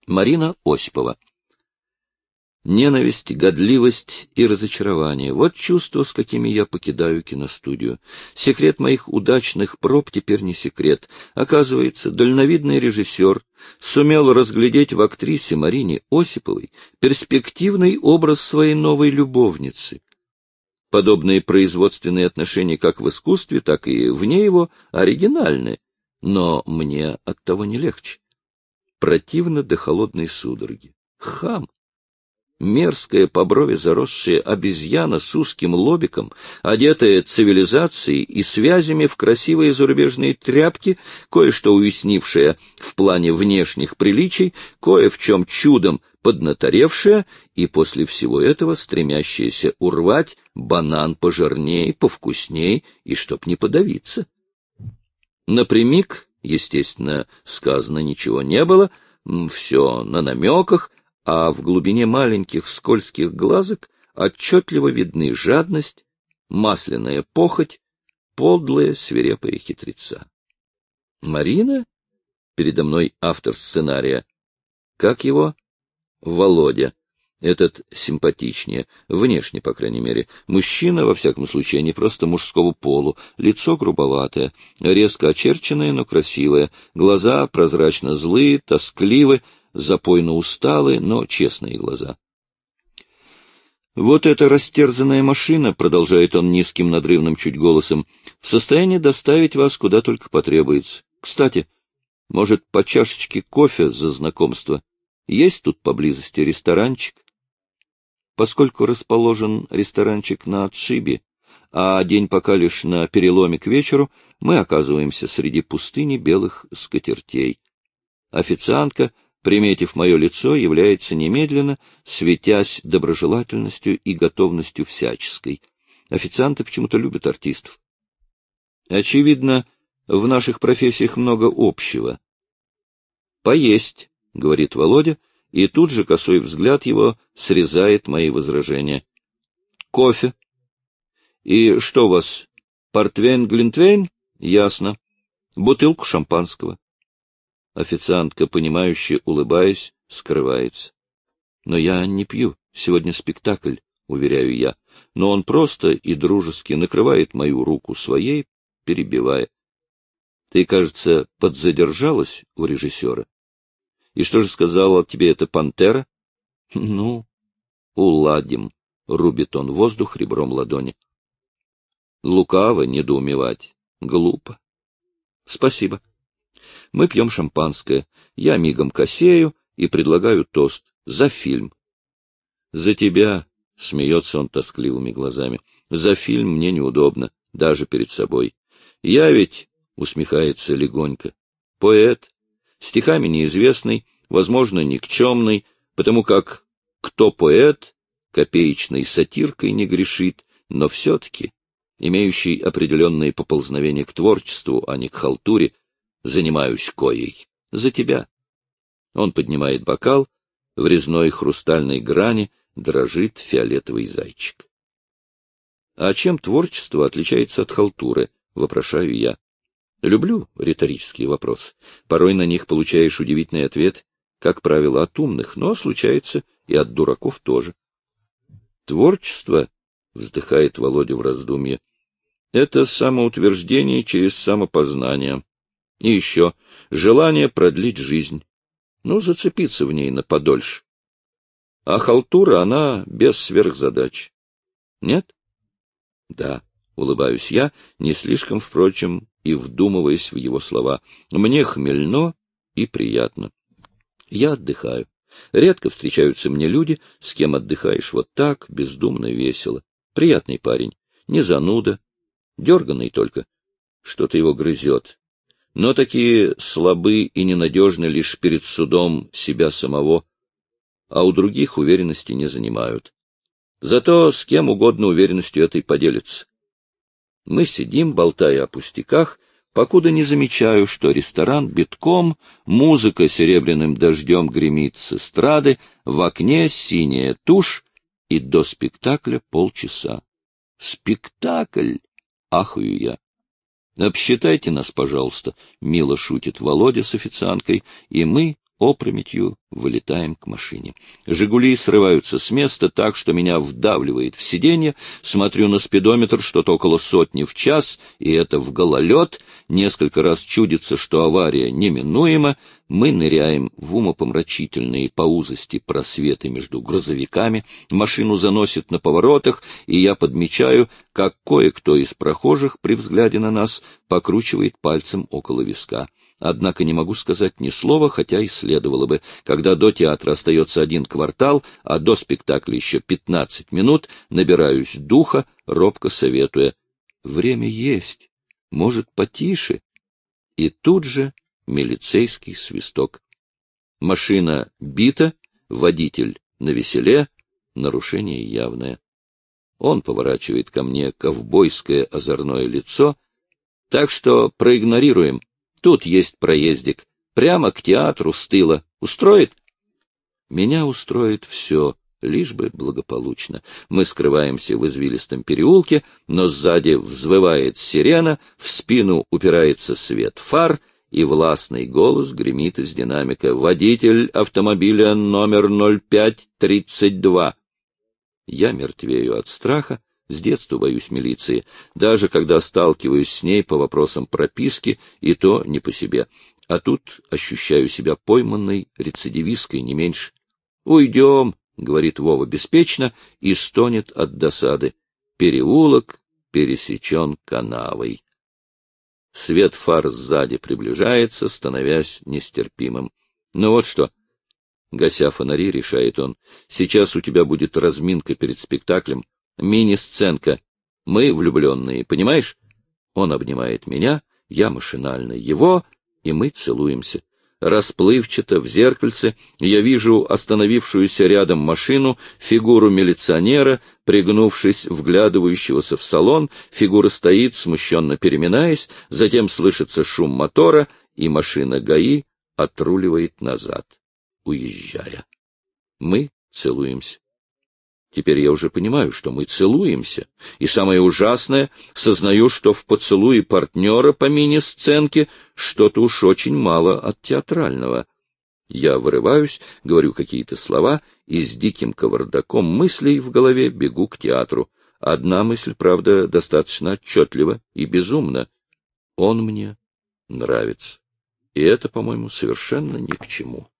Марина Осипова. Ненависть, годливость и разочарование — вот чувства, с какими я покидаю киностудию. Секрет моих удачных проб теперь не секрет. Оказывается, дальновидный режиссер сумел разглядеть в актрисе Марине Осиповой перспективный образ своей новой любовницы. Подобные производственные отношения как в искусстве, так и вне его оригинальны, но мне оттого не легче. Противно до холодной судороги. Хам! Мерзкая по брови заросшая обезьяна с узким лобиком, одетая цивилизацией и связями в красивые зарубежные тряпки, кое-что уяснившая в плане внешних приличий, кое в чем чудом поднаторевшая и после всего этого стремящаяся урвать банан пожирней, повкусней и чтоб не подавиться. Напрямик, естественно, сказано ничего не было, все на намеках, а в глубине маленьких скользких глазок отчетливо видны жадность, масляная похоть, подлая свирепая хитреца. Марина? Передо мной автор сценария. Как его? Володя. Этот симпатичнее, внешне, по крайней мере. Мужчина, во всяком случае, не просто мужского полу, лицо грубоватое, резко очерченное, но красивое, глаза прозрачно злые, тоскливы, запойно усталые, но честные глаза. «Вот эта растерзанная машина, — продолжает он низким надрывным чуть голосом, — в состоянии доставить вас куда только потребуется. Кстати, может, по чашечке кофе за знакомство? Есть тут поблизости ресторанчик?» Поскольку расположен ресторанчик на отшибе, а день пока лишь на переломе к вечеру, мы оказываемся среди пустыни белых скатертей. Официантка, приметив мое лицо, является немедленно, светясь доброжелательностью и готовностью всяческой. Официанты почему-то любят артистов. Очевидно, в наших профессиях много общего. «Поесть», — говорит Володя, и тут же косой взгляд его срезает мои возражения. «Кофе. И что у вас, портвейн-глинтвейн? Ясно. Бутылку шампанского». Официантка, понимающе улыбаясь, скрывается. «Но я не пью. Сегодня спектакль», — уверяю я. Но он просто и дружески накрывает мою руку своей, перебивая. «Ты, кажется, подзадержалась у режиссера? И что же сказала тебе эта пантера?» «Ну, уладим», — рубит он воздух ребром ладони. Лукаво недоумевать. Глупо. «Спасибо». Мы пьем шампанское. Я мигом косею и предлагаю тост. За фильм. «За тебя», — смеется он тоскливыми глазами, — «за фильм мне неудобно, даже перед собой. Я ведь», — усмехается легонько, — «поэт, стихами неизвестный, возможно, никчемный, потому как кто поэт, копеечной сатиркой не грешит, но все-таки, имеющий определенные поползновения к творчеству, а не к халтуре, занимаюсь коей. За тебя». Он поднимает бокал, в резной хрустальной грани дрожит фиолетовый зайчик. «А чем творчество отличается от халтуры?» — вопрошаю я. Люблю риторические вопросы. Порой на них получаешь удивительный ответ, как правило, от умных, но случается и от дураков тоже. «Творчество», — вздыхает Володя в раздумье, — «это самоутверждение через самопознание. И еще желание продлить жизнь, зацепиться в ней на подольше. А халтура, она без сверхзадач. Нет? Да, улыбаюсь я, не слишком, впрочем, и вдумываясь в его слова. Мне хмельно и приятно. Я отдыхаю. Редко встречаются мне люди, с кем отдыхаешь вот так, бездумно, весело. Приятный парень, не зануда, дерганый только. Что-то его грызет. Но такие слабы и ненадежны лишь перед судом себя самого, а у других уверенности не занимают. Зато с кем угодно уверенностью этой поделится. Мы сидим, болтая о пустяках, покуда не замечаю, что ресторан битком, музыка серебряным дождем гремит с эстрады, в окне синяя тушь, и до спектакля полчаса. Спектакль! Ахаю я. «Обсчитайте нас, пожалуйста», — мило шутит Володя с официанткой, и мы, опрометью вылетаем к машине. «Жигули» срываются с места так, что меня вдавливает в сиденье. Смотрю на спидометр, что-то около 100 в час, и это в гололед. Несколько раз чудится, что авария неминуема. Мы ныряем в умопомрачительные по узости просветы между грузовиками. Машину заносит на поворотах, и я подмечаю, как кое-кто из прохожих при взгляде на нас покручивает пальцем около виска. Однако не могу сказать ни слова, хотя и следовало бы. Когда до театра остается 1 квартал, а до спектакля еще 15 минут, набираюсь духа, робко советуя: время есть, может, потише? И тут же милицейский свисток. Машина бита, водитель навеселе, нарушение явное. Он поворачивает ко мне ковбойское озорное лицо, так что проигнорируем. Тут есть проездик. Прямо к театру с тыла. Устроит? Меня устроит все, лишь бы благополучно. Мы скрываемся в извилистом переулке, но сзади взвывает сирена, в спину упирается свет фар, и властный голос гремит из динамика: «Водитель автомобиля номер 0532». Я мертвею от страха. С детства боюсь милиции, даже когда сталкиваюсь с ней по вопросам прописки, и то не по себе. А тут ощущаю себя пойманной рецидивисткой, не меньше. «Уйдем», — говорит Вова беспечно и стонет от досады. Переулок пересечен канавой. Свет фар сзади приближается, становясь нестерпимым. «Ну вот что», — гася фонари, решает он, — «сейчас у тебя будет разминка перед спектаклем. Мини-сценка. Мы влюбленные, понимаешь?» Он обнимает меня, я машинально его, и мы целуемся. Расплывчато в зеркальце я вижу остановившуюся рядом машину, фигуру милиционера, пригнувшись, вглядывающегося в салон. Фигура стоит, смущенно переминаясь, затем слышится шум мотора, и машина ГАИ отруливает назад, уезжая. Мы целуемся. Теперь я уже понимаю, что мы целуемся, и самое ужасное, сознаю, что в поцелуе партнера по мини-сценке что-то уж очень мало от театрального. Я вырываюсь, говорю какие-то слова, и с диким кавардаком мыслей в голове бегу к театру. Одна мысль, правда, достаточно отчетлива и безумна. Он мне нравится, и это, по-моему, совершенно ни к чему.